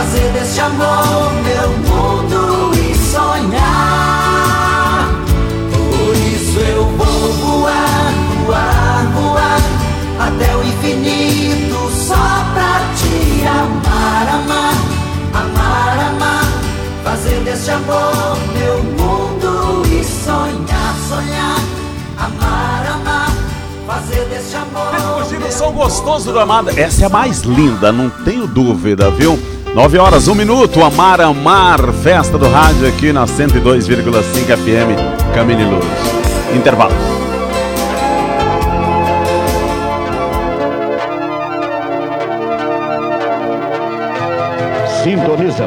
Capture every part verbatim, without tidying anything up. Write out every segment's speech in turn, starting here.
fazer desse amor meu mundo e sonhar. Por isso eu vou voar, voar, voar até o infinito só pra te amar, amar, amar, amar. Fazer desse amor meu mundo e sonhar, sonhar, amar, amar. Fazer desse amor. Curtindo o som gostoso do Amada. Essa é a mais linda, não tenho dúvida, viu? nove horas, um minuto, Amar, Amar, festa do rádio aqui na cento e dois vírgula cinco F M, Caminho e Luz. Intervalo. Sintonizam.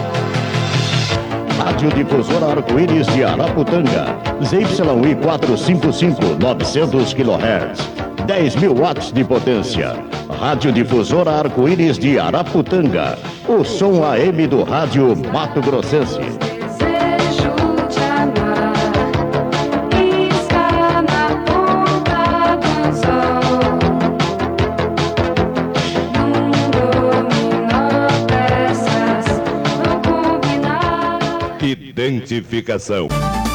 Rádio Difusora Arco-Íris de Araputanga. Z Y I quatrocentos e cinquenta e cinco, novecentos quilohertz. dez mil watts de potência. Rádio Difusora Arco-Íris de Araputanga. O som A M do rádio Mato Grossense. Identificação.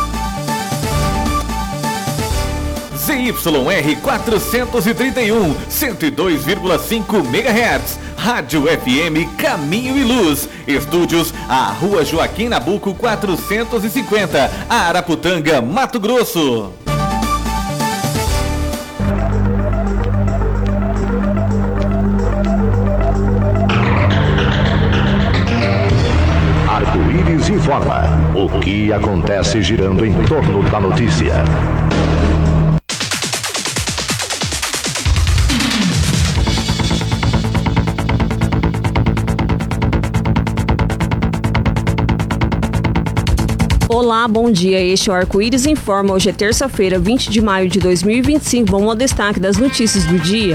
Z Y R quatrocentos e trinta e um, cento e dois vírgula cinco megahertz. Rádio F M Caminho e Luz. Estúdios, a Rua Joaquim Nabuco quatrocentos e cinquenta, Araputanga, Mato Grosso. Arco-Íris informa o que acontece girando em torno da notícia. Olá, bom dia. Este é o Arco-Íris Informa. Hoje é terça-feira, vinte de maio de dois mil e vinte e cinco. Vamos ao destaque das notícias do dia.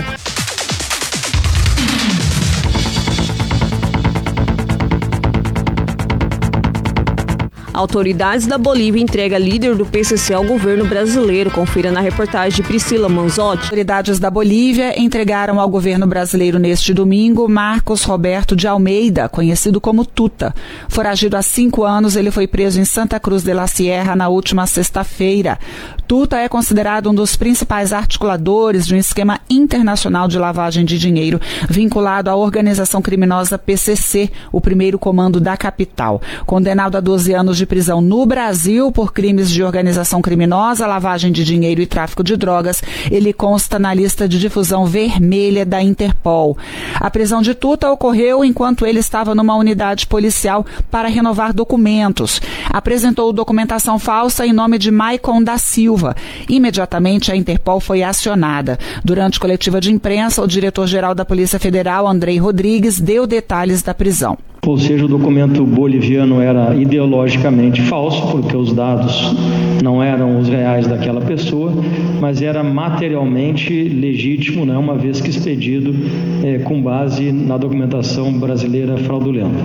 Autoridades da Bolívia entregam líder do P C C ao governo brasileiro. Confira na reportagem de Priscila Manzotti. Autoridades da Bolívia entregaram ao governo brasileiro neste domingo Marcos Roberto de Almeida, conhecido como Tuta. Foragido há cinco anos, ele foi preso em Santa Cruz de la Sierra na última sexta-feira. Tuta é considerado um dos principais articuladores de um esquema internacional de lavagem de dinheiro vinculado à organização criminosa P C C, o primeiro comando da capital. Condenado a doze anos de prisão no Brasil por crimes de organização criminosa, lavagem de dinheiro e tráfico de drogas, ele consta na lista de difusão vermelha da Interpol. A prisão de Tuta ocorreu enquanto ele estava numa unidade policial para renovar documentos. Apresentou documentação falsa em nome de Maicon da Silva. Imediatamente a Interpol foi acionada. Durante coletiva de imprensa, o diretor-geral da Polícia Federal, Andrei Rodrigues, deu detalhes da prisão. Ou seja, o documento boliviano era ideologicamente falso, porque os dados não eram os reais daquela pessoa, mas era materialmente legítimo, né, uma vez que expedido é, com base na documentação brasileira fraudulenta.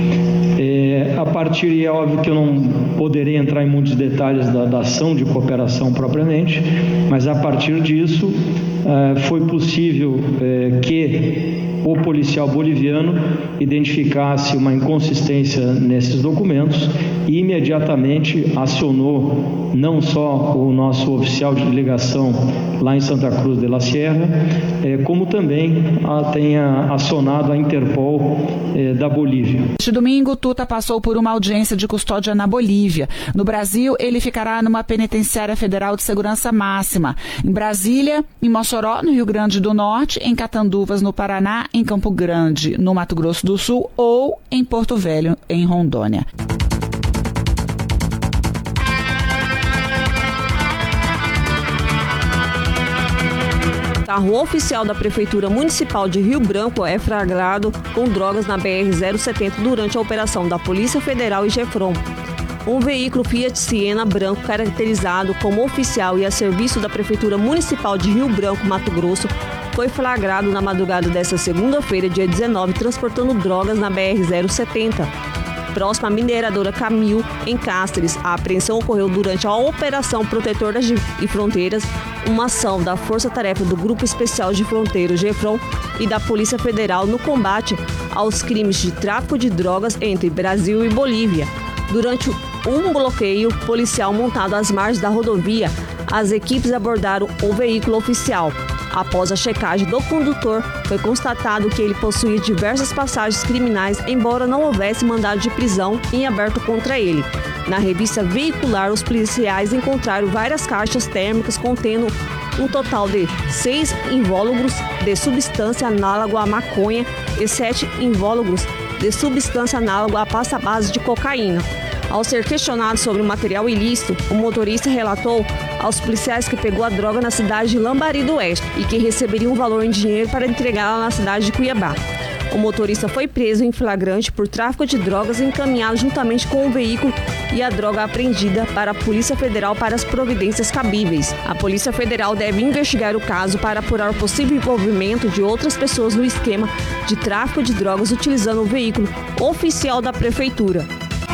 É, a partir, e é óbvio que eu não poderei entrar em muitos detalhes da, da ação de cooperação propriamente, mas a partir disso é, foi possível é, que o policial boliviano identificasse uma inconsistência nesses documentos e imediatamente acionou não só o nosso oficial de delegação lá em Santa Cruz de la Sierra, é, como também a, tenha acionado a Interpol é, da Bolívia. Este domingo, Tuta passou por uma audiência de custódia na Bolívia. No Brasil, ele ficará numa penitenciária federal de segurança máxima. Em Brasília, em Mossoró, no Rio Grande do Norte, em Catanduvas, no Paraná, em Campo Grande, no Mato Grosso do Sul ou em Porto Velho, em Rondônia. Carro oficial da Prefeitura Municipal de Rio Branco é flagrado com drogas na B R zero setenta durante a operação da Polícia Federal e Gefron. Um veículo Fiat Siena branco caracterizado como oficial e a serviço da Prefeitura Municipal de Rio Branco, Mato Grosso, foi flagrado na madrugada desta segunda-feira, dia dezenove, transportando drogas na B R zero setenta. Próxima à mineradora Camil, em Cáceres. A apreensão ocorreu durante a Operação Protetor das e Fronteiras, uma ação da Força Tarefa do Grupo Especial de Fronteiras, Gefron, e da Polícia Federal no combate aos crimes de tráfico de drogas entre Brasil e Bolívia. Durante um bloqueio policial montado às margens da rodovia, as equipes abordaram o veículo oficial. Após a checagem do condutor, foi constatado que ele possuía diversas passagens criminais, embora não houvesse mandado de prisão em aberto contra ele. Na revista veicular, os policiais encontraram várias caixas térmicas contendo um total de seis invólucros de substância análoga à maconha e sete invólucros de substância análoga à pasta base de cocaína. Ao ser questionado sobre o material ilícito, o motorista relatou aos policiais que pegou a droga na cidade de Lambari do Oeste e que receberia um valor em dinheiro para entregá-la na cidade de Cuiabá. O motorista foi preso em flagrante por tráfico de drogas e encaminhado juntamente com o veículo e a droga apreendida para a Polícia Federal para as providências cabíveis. A Polícia Federal deve investigar o caso para apurar o possível envolvimento de outras pessoas no esquema de tráfico de drogas utilizando o veículo oficial da Prefeitura.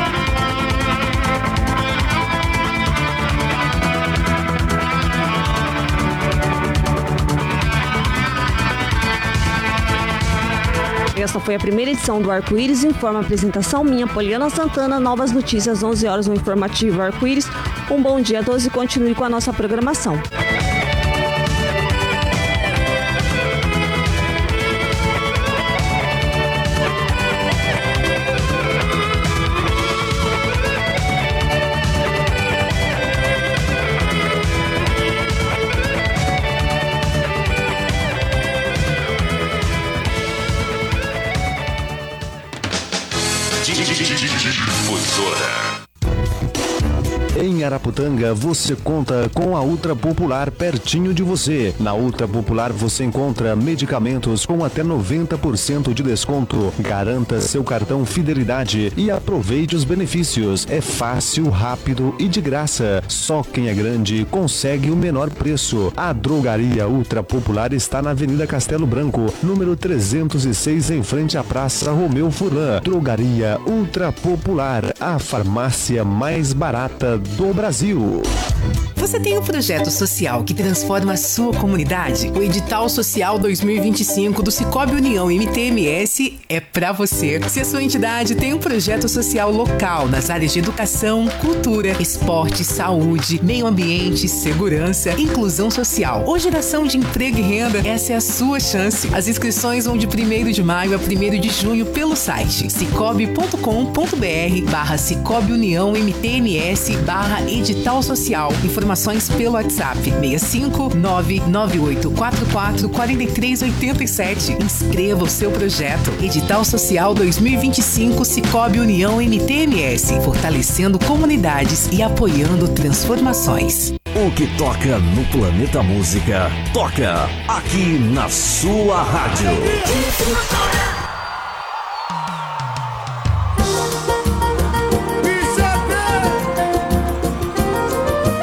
Esta foi a primeira edição do Arco-Íris Informa. Apresentação minha, Poliana Santana. Novas notícias, onze horas no informativo Arco-Íris. Um bom dia a todos e continue com a nossa programação. Difusora. Em Araputanga, você conta com a Ultra Popular pertinho de você. Na Ultra Popular você encontra medicamentos com até noventa por cento de desconto. Garanta seu cartão Fidelidade e aproveite os benefícios. É fácil, rápido e de graça. Só quem é grande consegue o menor preço. A Drogaria Ultra Popular está na Avenida Castelo Branco, número trezentos e seis, em frente à Praça Romeu Furlan. Drogaria Ultra Popular, a farmácia mais barata do Brasil. Você tem um projeto social que transforma a sua comunidade? O Edital Social dois mil e vinte e cinco do Sicoob União M T M S é para você. Se a sua entidade tem um projeto social local nas áreas de educação, cultura, esporte, saúde, meio ambiente, segurança, inclusão social ou geração de emprego e renda, essa é a sua chance. As inscrições vão de primeiro de maio a primeiro de junho pelo site cicobi ponto com ponto br barra Sicoob União M T M S barra edital social. Informações pelo WhatsApp seis cinco nove nove oito quatro quatro quatro três oito sete. Inscreva o seu projeto. Edital Social dois mil e vinte e cinco Sicoob União M T M S, fortalecendo comunidades e apoiando transformações. O que toca no Planeta Música, toca aqui na sua rádio.